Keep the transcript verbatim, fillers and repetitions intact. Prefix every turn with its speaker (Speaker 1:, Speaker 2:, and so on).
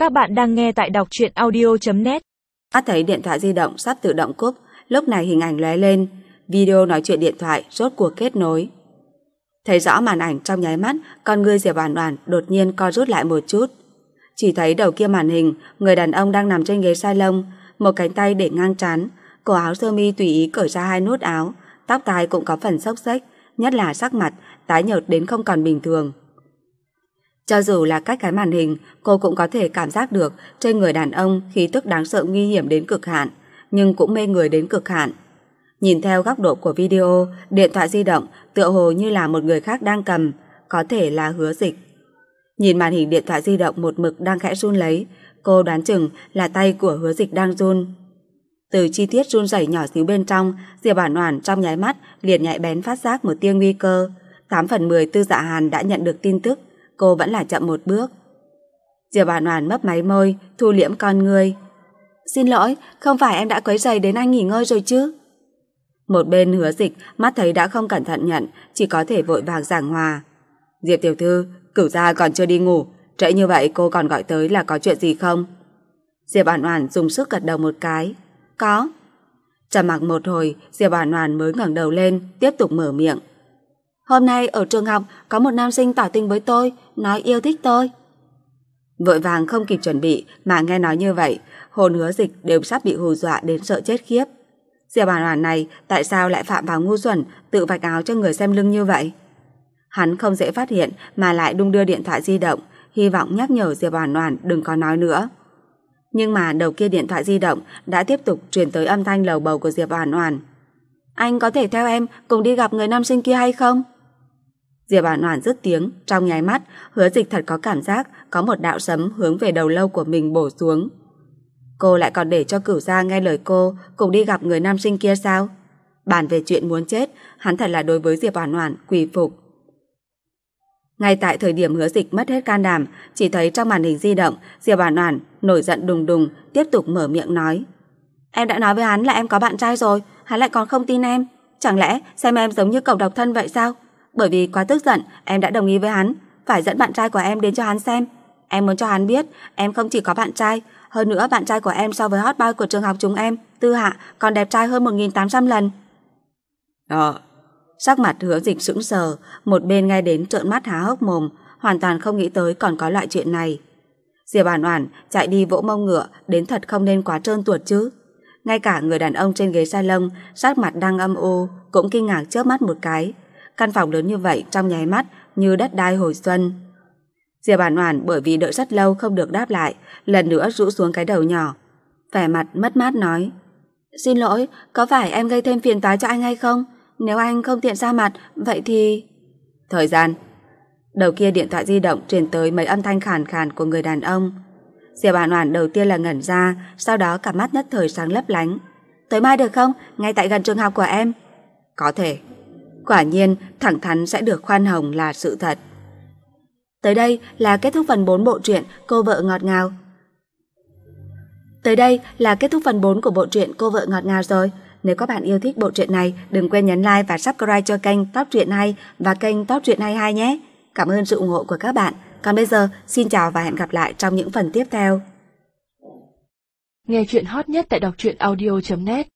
Speaker 1: Các bạn đang nghe tại đọc truyện audio chấm net.
Speaker 2: Mắt thấy điện thoại di động sắp tự động cúp, lúc này hình ảnh lóe lên, video nói chuyện điện thoại rốt cuộc kết nối. Thấy rõ màn ảnh trong nháy mắt, con ngươi Diệp Oản Oản đột nhiên co rút lại một chút. Chỉ thấy đầu kia màn hình, người đàn ông đang nằm trên ghế salon, một cánh tay để ngang trán, cổ áo sơ mi tùy ý cởi ra hai nút áo, tóc tai cũng có phần xốc xếch, nhất là sắc mặt tái nhợt đến không còn bình thường. Cho dù là cách cái màn hình, cô cũng có thể cảm giác được trên người đàn ông khí tức đáng sợ nguy hiểm đến cực hạn, nhưng cũng mê người đến cực hạn. Nhìn theo góc độ của video, điện thoại di động tựa hồ như là một người khác đang cầm, có thể là Hứa Dịch. Nhìn màn hình điện thoại di động một mực đang khẽ run lấy, cô đoán chừng là tay của Hứa Dịch đang run. Từ chi tiết run rẩy nhỏ xíu bên trong, Diệp Oản Oản trong nháy mắt liền nhạy bén phát giác một tia nguy cơ. Tám phần mười Tư Dạ Hàn đã nhận được tin tức, cô vẫn là chậm một bước. Diệp Oản Oản mấp máy môi, thu liễm con ngươi. "Xin lỗi, không phải em đã quấy rầy đến anh nghỉ ngơi rồi chứ?" Một bên Hứa Dịch mắt thấy đã không cẩn thận nhận, chỉ có thể vội vàng giảng hòa. "Diệp tiểu thư, Cửu gia còn chưa đi ngủ, trễ như vậy cô còn gọi tới là có chuyện gì không?" Diệp Oản Oản dùng sức gật đầu một cái. "Có." Trầm mặc một hồi, Diệp Oản Oản mới ngẩng đầu lên, tiếp tục mở miệng. "Hôm nay ở trường học có một nam sinh tỏ tình với tôi, nói yêu thích tôi." Vội vàng không kịp chuẩn bị mà nghe nói như vậy, hồn Hứa Dịch đều sắp bị hù dọa đến sợ chết khiếp. Diệp Oản Oản này tại sao lại phạm vào ngu xuẩn tự vạch áo cho người xem lưng như vậy? Hắn không dễ phát hiện mà lại đung đưa điện thoại di động, hy vọng nhắc nhở Diệp Oản Oản đừng có nói nữa. Nhưng mà đầu kia điện thoại di động đã tiếp tục truyền tới âm thanh lầu bầu của Diệp Oản Oản. "Anh có thể theo em cùng đi gặp người nam sinh kia hay không?" Diệp Oản Oản dứt tiếng, trong nháy mắt, Hứa Dịch thật có cảm giác có một đạo sấm hướng về đầu lâu của mình bổ xuống. Cô lại còn để cho Cửu gia nghe lời cô cùng đi gặp người nam sinh kia sao? Bàn về chuyện muốn chết, hắn thật là đối với Diệp Oản Oản quỳ phục. Ngay tại thời điểm Hứa Dịch mất hết can đảm, chỉ thấy trong màn hình di động, Diệp Oản Oản nổi giận đùng đùng, tiếp tục mở miệng nói: "Em đã nói với hắn là em có bạn trai rồi, hắn lại còn không tin em, chẳng lẽ xem em giống như cậu độc thân vậy sao? Bởi vì quá tức giận, em đã đồng ý với hắn, phải dẫn bạn trai của em đến cho hắn xem. Em muốn cho hắn biết, em không chỉ có bạn trai, hơn nữa bạn trai của em so với hot boy của trường học chúng em, Tư Hạ, còn đẹp trai hơn một nghìn tám trăm lần." Ờ... Sắc mặt Hứa Dịch sững sờ, một bên nghe đến trợn mắt há hốc mồm, hoàn toàn không nghĩ tới còn có loại chuyện này. Diệp Oản Oản chạy đi vỗ mông ngựa, đến thật không nên quá trơn tuột chứ. Ngay cả người đàn ông trên ghế salon, sắc mặt đang âm u, cũng kinh ngạc chớp mắt một cái. Căn phòng lớn như vậy trong nháy mắt như đất đai hồi xuân. Diệp Oản Oản bởi vì đợi rất lâu không được đáp lại, lần nữa rũ xuống cái đầu nhỏ, vẻ mặt mất mát nói: "Xin lỗi, có phải em gây thêm phiền toái cho anh hay không? Nếu anh không tiện ra mặt, vậy thì..." Thời gian. Đầu kia điện thoại di động truyền tới mấy âm thanh khàn khàn của người đàn ông. Diệp Oản Oản đầu tiên là ngẩn ra, sau đó cả mắt nhất thời sáng lấp lánh. "Tới mai được không? Ngay tại gần trường học của em." "Có thể." Quả nhiên, thẳng thắn sẽ được khoan hồng là sự thật. Tới đây là kết thúc phần bốn bộ truyện Cô vợ ngọt ngào. Tới đây là kết thúc phần bốn của bộ truyện Cô vợ ngọt ngào rồi. Nếu các bạn yêu thích bộ truyện này, đừng quên nhấn like và subscribe cho kênh Top Truyện Hay và kênh Top Truyện hai hai nhé. Cảm ơn sự ủng hộ của các bạn. Còn bây giờ, xin chào và hẹn gặp lại trong những phần tiếp theo.
Speaker 1: Nghe truyện hot nhất tại đọc truyện audio chấm net.